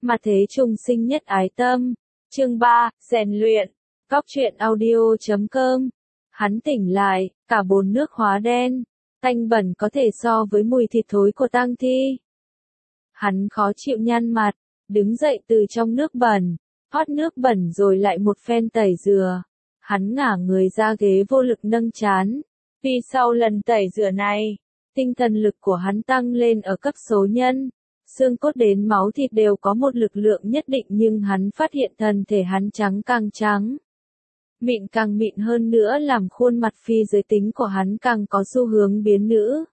Mà thế trùng sinh nhất ái tâm. Chương 3, rèn luyện. Cóc truyện audio.com. Hắn tỉnh lại, cả bồn nước hóa đen, tanh bẩn có thể so với mùi thịt thối của tang thi. Hắn khó chịu nhăn mặt, đứng dậy từ trong nước bẩn, hót nước bẩn rồi lại một phen tẩy rửa. Hắn ngả người ra ghế vô lực nâng trán. Vì sau lần tẩy rửa này, tinh thần lực của hắn tăng lên ở cấp số nhân. Xương cốt đến máu thịt đều có một lực lượng nhất định, nhưng hắn phát hiện thân thể hắn trắng càng trắng. Mịn càng mịn hơn nữa, làm khuôn mặt phi giới tính của hắn càng có xu hướng biến nữ.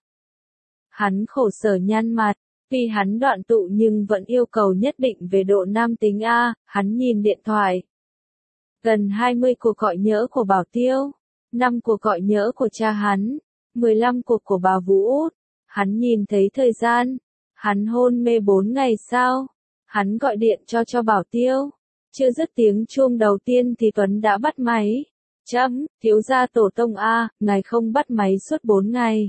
Hắn khổ sở nhăn mặt, vì hắn đoạn tụ nhưng vẫn yêu cầu nhất định về độ nam tính A. Hắn nhìn điện thoại. Gần 20 cuộc gọi nhỡ của Bảo Tiêu, 5 cuộc gọi nhỡ của cha hắn, 15 cuộc của bà Vũ Út. Hắn nhìn thấy thời gian. Hắn hôn mê 4 ngày sau. Hắn gọi điện cho Bảo Tiêu. Chưa dứt tiếng chuông đầu tiên thì Tuấn đã bắt máy. Thiếu gia tổ tông A, ngài không bắt máy suốt 4 ngày.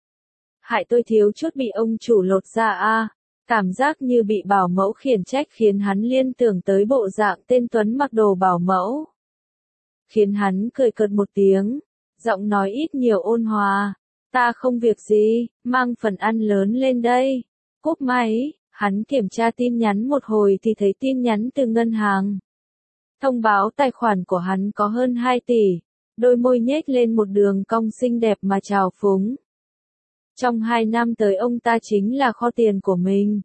Hại tôi thiếu chút bị ông chủ lột da A. Cảm giác như bị bảo mẫu khiển trách khiến hắn liên tưởng tới bộ dạng tên Tuấn mặc đồ bảo mẫu. Khiến hắn cười cợt một tiếng, giọng nói ít nhiều ôn hòa. Ta không việc gì, mang phần ăn lớn lên đây. Cúp máy, hắn kiểm tra tin nhắn một hồi thì thấy tin nhắn từ ngân hàng. Thông báo tài khoản của hắn có hơn 2 tỷ, đôi môi nhếch lên một đường cong xinh đẹp mà trào phúng. Trong 2 năm tới ông ta chính là kho tiền của mình.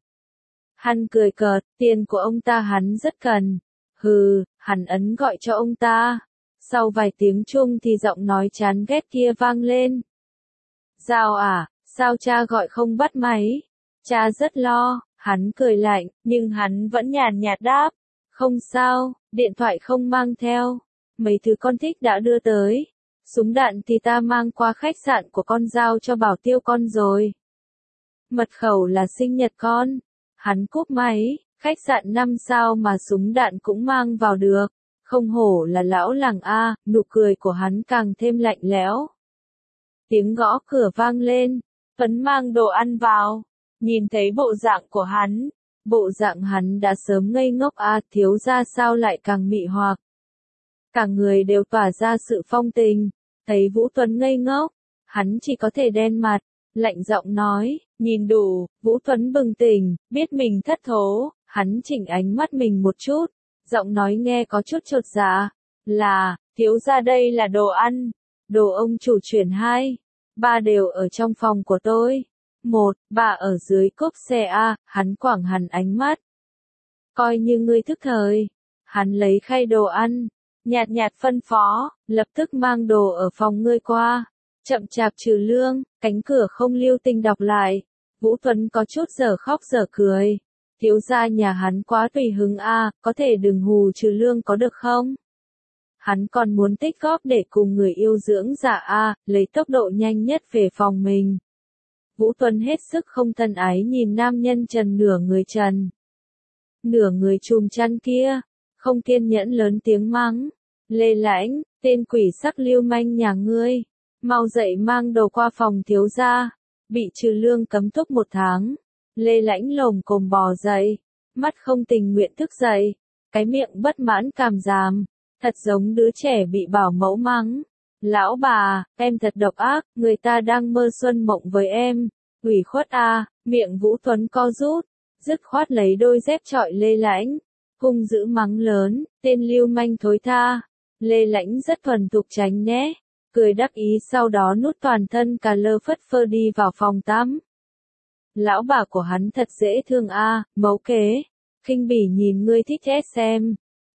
Hắn cười cợt, tiền của ông ta hắn rất cần. Hừ, hắn ấn gọi cho ông ta. Sau vài tiếng chuông thì giọng nói chán ghét kia vang lên. Giao à, sao cha gọi không bắt máy? Cha rất lo. Hắn cười lạnh, nhưng hắn vẫn nhàn nhạt đáp. Không sao, điện thoại không mang theo. Mấy thứ con thích đã đưa tới. Súng đạn thì ta mang qua khách sạn của con giao cho Bảo Tiêu con rồi. Mật khẩu là sinh nhật con. Hắn cúp máy, khách sạn 5 sao mà súng đạn cũng mang vào được. Không hổ là lão làng A. Nụ cười của hắn càng thêm lạnh lẽo. Tiếng gõ cửa vang lên. Tuấn mang đồ ăn vào. Nhìn thấy bộ dạng của hắn. Bộ dạng hắn đã sớm ngây ngốc A. Thiếu gia sao lại càng mị hoặc. Cả người đều tỏa ra sự phong tình. Thấy Vũ Tuấn ngây ngốc, hắn chỉ có thể đen mặt, lạnh giọng nói, nhìn đủ. Vũ Tuấn bừng tỉnh, biết mình thất thố, hắn chỉnh ánh mắt mình một chút, giọng nói nghe có chút chột dạ, là, thiếu gia đây là đồ ăn, đồ ông chủ chuyển 2, 3 đều ở trong phòng của tôi, 1, 3 ở dưới cốp xe A. Hắn quẳng hẳn ánh mắt, coi như ngươi thức thời. Hắn lấy khay đồ ăn, nhạt nhạt phân phó, lập tức mang đồ ở phòng ngươi qua. Chậm chạp trừ lương, cánh cửa không lưu tình đọc lại. Vũ Tuấn có chút dở khóc dở cười. Thiếu gia nhà hắn quá tùy hứng A, có thể đừng hù trừ lương có được không? Hắn còn muốn tích góp để cùng người yêu dưỡng giả A, lấy tốc độ nhanh nhất về phòng mình. Vũ Tuấn hết sức không thân ái nhìn nam nhân trần nửa người trần. Nửa người chùm chăn kia, không kiên nhẫn lớn tiếng mắng. Lê Lãnh, tên quỷ sắc lưu manh nhà ngươi, mau dậy mang đồ qua phòng thiếu gia. Bị trừ lương cấm túc 1 tháng. Lê Lãnh lồm cồm bò dậy, mắt không tình nguyện thức dậy, cái miệng bất mãn càm ràm, thật giống đứa trẻ bị bảo mẫu mắng. Lão bà, em thật độc ác, người ta đang mơ xuân mộng với em. Ủy khuất A. Miệng Vũ Tuấn co rút, dứt khoát lấy đôi dép chọi Lê Lãnh, hung dữ mắng lớn, tên lưu manh thối tha. Lê Lãnh rất thuần thục tránh né, cười đắc ý, sau đó nút toàn thân cà lơ phất phơ đi vào phòng tắm. Lão bà của hắn thật dễ thương A. Mấu kế, khinh bỉ nhìn ngươi thích SM.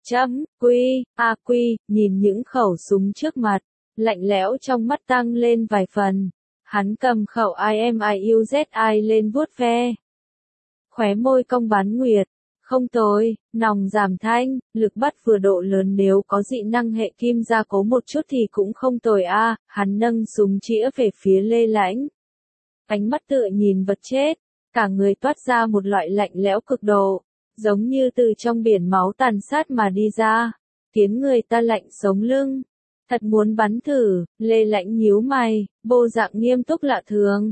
Quy, nhìn những khẩu súng trước mặt, lạnh lẽo trong mắt tăng lên vài phần. Hắn cầm khẩu IMIUZI lên vuốt ve. Khóe môi cong bán nguyệt. Không tồi, nòng giảm thanh, lực bắt vừa độ lớn, nếu có dị năng hệ kim gia cố một chút thì cũng không tồi A. Hắn nâng súng chĩa về phía Lê Lãnh. Ánh mắt tựa nhìn vật chết, cả người toát ra một loại lạnh lẽo cực độ, giống như từ trong biển máu tàn sát mà đi ra, khiến người ta lạnh sống lưng. Thật muốn bắn thử. Lê Lãnh nhíu mày, bộ dạng nghiêm túc lạ thường.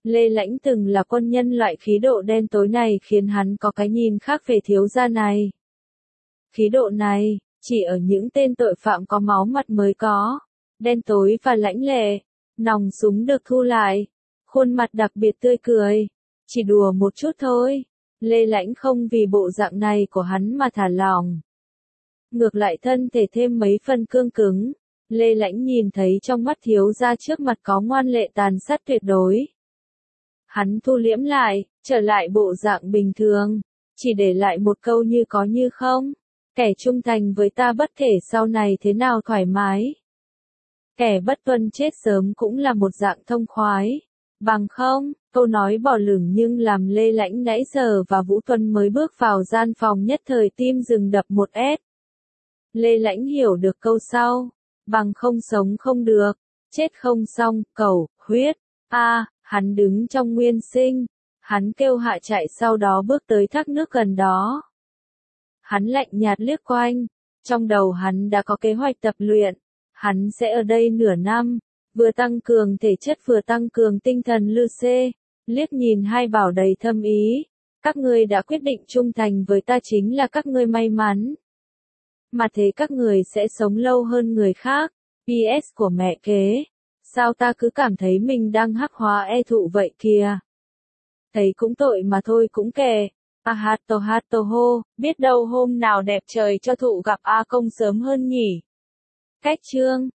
Lê Lãnh từng là quân nhân, loại khí độ đen tối này khiến hắn có cái nhìn khác về thiếu gia này. Khí độ này, chỉ ở những tên tội phạm có máu mặt mới có. Đen tối và lãnh lệ, nòng súng được thu lại, khuôn mặt đặc biệt tươi cười. Chỉ đùa một chút thôi. Lê Lãnh không vì bộ dạng này của hắn mà thả lỏng. Ngược lại thân thể thêm mấy phần cương cứng. Lê Lãnh nhìn thấy trong mắt thiếu gia trước mặt có ngoan lệ tàn sát tuyệt đối. Hắn thu liễm lại, trở lại bộ dạng bình thường, chỉ để lại một câu như có như không. Kẻ trung thành với ta bất kể sau này thế nào thoải mái. Kẻ bất tuân chết sớm cũng là một dạng thông khoái. Bằng không, câu nói bỏ lửng nhưng làm Lê Lãnh nãy giờ và Vũ Tuân mới bước vào gian phòng nhất thời tim dừng đập một ép. Lê Lãnh hiểu được câu sau. Bằng không sống không được, chết không xong, cầu, huyết. Hắn đứng trong nguyên sinh. Hắn kêu hạ chạy sau đó bước tới thác nước gần đó. Hắn lạnh nhạt liếc quanh. Trong đầu hắn đã có kế hoạch tập luyện. Hắn sẽ ở đây nửa năm. Vừa tăng cường thể chất vừa tăng cường tinh thần Lư Xê. Liếc nhìn hai bảo đầy thâm ý. Các ngươi đã quyết định trung thành với ta chính là các ngươi may mắn. Mà thế các người sẽ sống lâu hơn người khác. PS của mẹ kế. Sao ta cứ cảm thấy mình đang hắc hóa e thụ vậy kìa. Thấy cũng tội mà thôi cũng kệ. Hát tô hô, biết đâu hôm nào đẹp trời cho thụ gặp A công sớm hơn nhỉ. Cách chương